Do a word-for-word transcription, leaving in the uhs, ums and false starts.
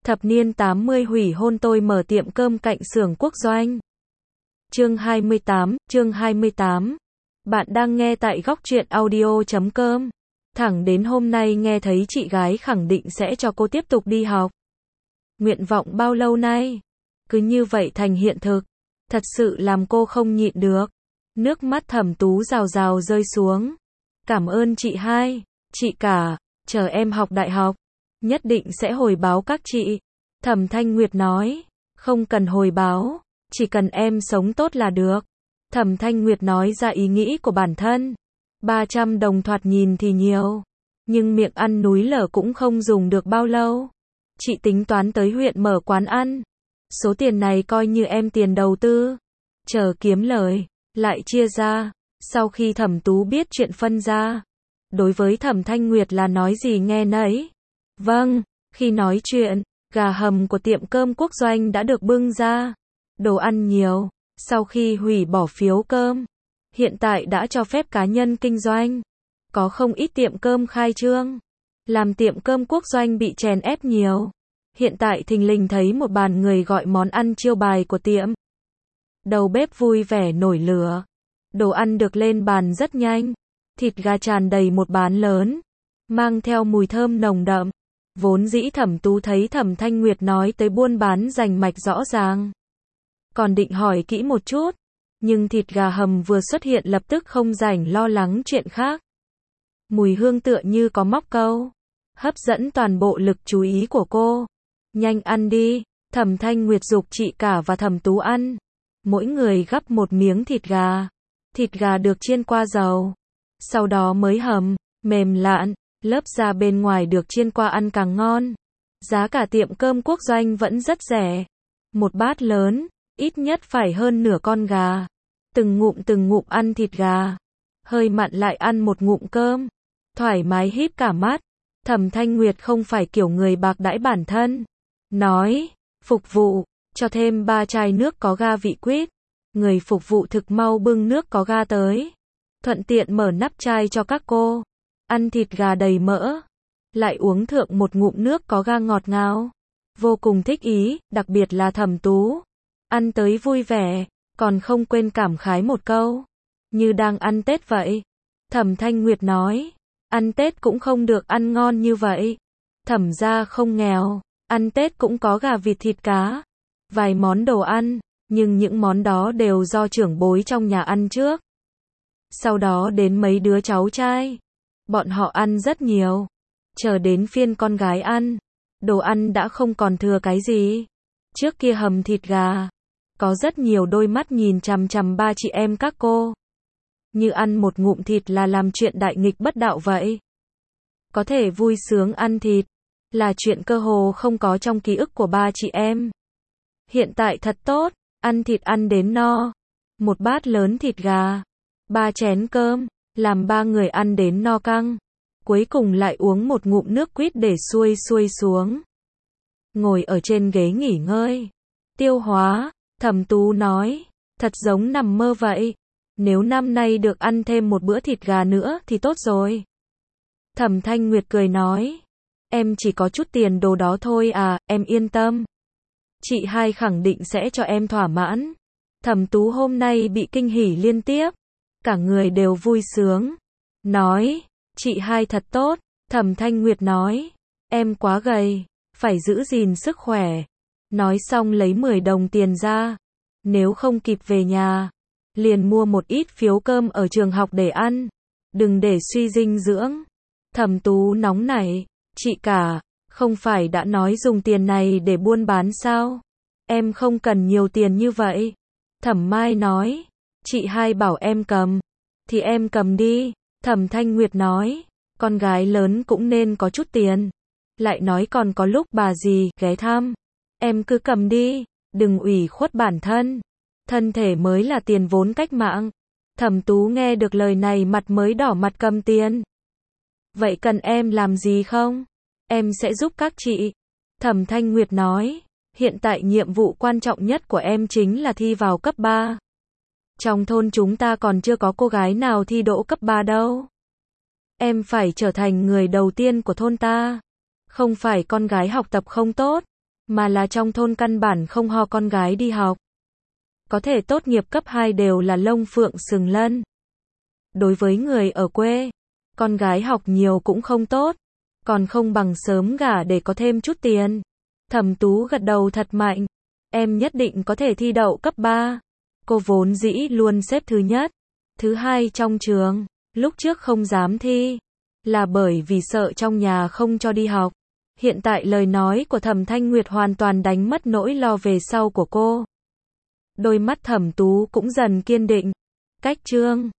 Thập niên tám mươi hủy hôn tôi mở tiệm cơm cạnh xưởng quốc doanh. Chương hai mươi tám, chương hai mươi tám. Bạn đang nghe tại góc truyện audio chấm com. Thẳng đến hôm nay nghe thấy chị gái khẳng định sẽ cho cô tiếp tục đi học. Nguyện vọng bao lâu nay? Cứ như vậy thành hiện thực. Thật sự làm cô không nhịn được. Nước mắt Thẩm Tú rào rào rơi xuống. Cảm ơn chị hai, chị cả, chờ em học đại học. Nhất định sẽ hồi báo các chị. Thẩm Thanh Nguyệt nói, không cần hồi báo, chỉ cần em sống tốt là được. Thẩm Thanh Nguyệt nói ra ý nghĩ của bản thân. ba trăm đồng thoạt nhìn thì nhiều, nhưng miệng ăn núi lở cũng không dùng được bao lâu. Chị tính toán tới huyện mở quán ăn. Số tiền này coi như em tiền đầu tư. Chờ kiếm lời, lại chia ra. Sau khi Thẩm Tú biết chuyện phân ra, đối với Thẩm Thanh Nguyệt là nói gì nghe nấy. Vâng, khi nói chuyện, gà hầm của tiệm cơm quốc doanh đã được bưng ra. Đồ ăn nhiều, sau khi hủy bỏ phiếu cơm, hiện tại đã cho phép cá nhân kinh doanh. Có không ít tiệm cơm khai trương, làm tiệm cơm quốc doanh bị chèn ép nhiều. Hiện tại thình lình thấy một bàn người gọi món ăn chiêu bài của tiệm. Đầu bếp vui vẻ nổi lửa. Đồ ăn được lên bàn rất nhanh. Thịt gà tràn đầy một bàn lớn, mang theo mùi thơm nồng đậm. Vốn dĩ Thẩm Tú thấy Thẩm Thanh Nguyệt nói tới buôn bán rành mạch rõ ràng, còn định hỏi kỹ một chút, nhưng thịt gà hầm vừa xuất hiện lập tức không rảnh lo lắng chuyện khác. Mùi hương tựa như có móc câu, hấp dẫn toàn bộ lực chú ý của cô. Nhanh ăn đi, Thẩm Thanh Nguyệt giục chị cả và Thẩm Tú ăn. Mỗi người gắp một miếng thịt gà. Thịt gà được chiên qua dầu, sau đó mới hầm, mềm lạn, lớp da bên ngoài được chiên qua ăn càng ngon. Giá cả tiệm cơm quốc doanh vẫn rất rẻ. Một bát lớn, ít nhất phải hơn nửa con gà. Từng ngụm từng ngụm ăn thịt gà, hơi mặn lại ăn một ngụm cơm. Thoải mái híp cả mắt. Thẩm Thanh Nguyệt không phải kiểu người bạc đãi bản thân. Nói, phục vụ, cho thêm ba chai nước có ga vị quýt. Người phục vụ thực mau bưng nước có ga tới. Thuận tiện mở nắp chai cho các cô. Ăn thịt gà đầy mỡ, lại uống thượng một ngụm nước có ga ngọt ngào. Vô cùng thích ý, đặc biệt là Thẩm Tú. Ăn tới vui vẻ, còn không quên cảm khái một câu. Như đang ăn Tết vậy. Thẩm Thanh Nguyệt nói, ăn Tết cũng không được ăn ngon như vậy. Thẩm gia không nghèo, ăn Tết cũng có gà vịt thịt cá. Vài món đồ ăn, nhưng những món đó đều do trưởng bối trong nhà ăn trước. Sau đó đến mấy đứa cháu trai. Bọn họ ăn rất nhiều. Chờ đến phiên con gái ăn, đồ ăn đã không còn thừa cái gì. Trước kia hầm thịt gà, có rất nhiều đôi mắt nhìn chằm chằm ba chị em các cô. Như ăn một ngụm thịt là làm chuyện đại nghịch bất đạo vậy. Có thể vui sướng ăn thịt, là chuyện cơ hồ không có trong ký ức của ba chị em. Hiện tại thật tốt, ăn thịt ăn đến no. Một bát lớn thịt gà, ba chén cơm, làm ba người ăn đến no căng. Cuối cùng lại uống một ngụm nước quýt để xuôi xuôi xuống. Ngồi ở trên ghế nghỉ ngơi. Tiêu hóa, Thẩm Tú nói, thật giống nằm mơ vậy. Nếu năm nay được ăn thêm một bữa thịt gà nữa thì tốt rồi. Thẩm Thanh Nguyệt cười nói, em chỉ có chút tiền đồ đó thôi à, em yên tâm. Chị hai khẳng định sẽ cho em thỏa mãn. Thẩm Tú hôm nay bị kinh hỉ liên tiếp. Cả người đều vui sướng. Nói, chị hai thật tốt. Thẩm Thanh Nguyệt nói, em quá gầy, phải giữ gìn sức khỏe. Nói xong lấy mười đồng tiền ra. Nếu không kịp về nhà, liền mua một ít phiếu cơm ở trường học để ăn. Đừng để suy dinh dưỡng. Thẩm Tú nóng nảy, chị cả, không phải đã nói dùng tiền này để buôn bán sao? Em không cần nhiều tiền như vậy. Thẩm Mai nói, chị hai bảo em cầm, thì em cầm đi. Thẩm Thanh Nguyệt nói, con gái lớn cũng nên có chút tiền. Lại nói còn có lúc bà dì ghé thăm, em cứ cầm đi, đừng ủy khuất bản thân. Thân thể mới là tiền vốn cách mạng. Thẩm Tú nghe được lời này mặt mới đỏ mặt cầm tiền. Vậy cần em làm gì không? Em sẽ giúp các chị. Thẩm Thanh Nguyệt nói, hiện tại nhiệm vụ quan trọng nhất của em chính là thi vào cấp ba. Trong thôn chúng ta còn chưa có cô gái nào thi đỗ cấp ba đâu. Em phải trở thành người đầu tiên của thôn ta. Không phải con gái học tập không tốt, mà là trong thôn căn bản không ho con gái đi học. Có thể tốt nghiệp cấp hai đều là lông phượng sừng lân. Đối với người ở quê, con gái học nhiều cũng không tốt, còn không bằng sớm gả để có thêm chút tiền. Thẩm Tú gật đầu thật mạnh, em nhất định có thể thi đậu cấp ba. Cô vốn dĩ luôn xếp thứ nhất, thứ hai trong trường, lúc trước không dám thi, là bởi vì sợ trong nhà không cho đi học. Hiện tại lời nói của Thẩm Thanh Nguyệt hoàn toàn đánh mất nỗi lo về sau của cô. Đôi mắt Thẩm Tú cũng dần kiên định. Cách Trương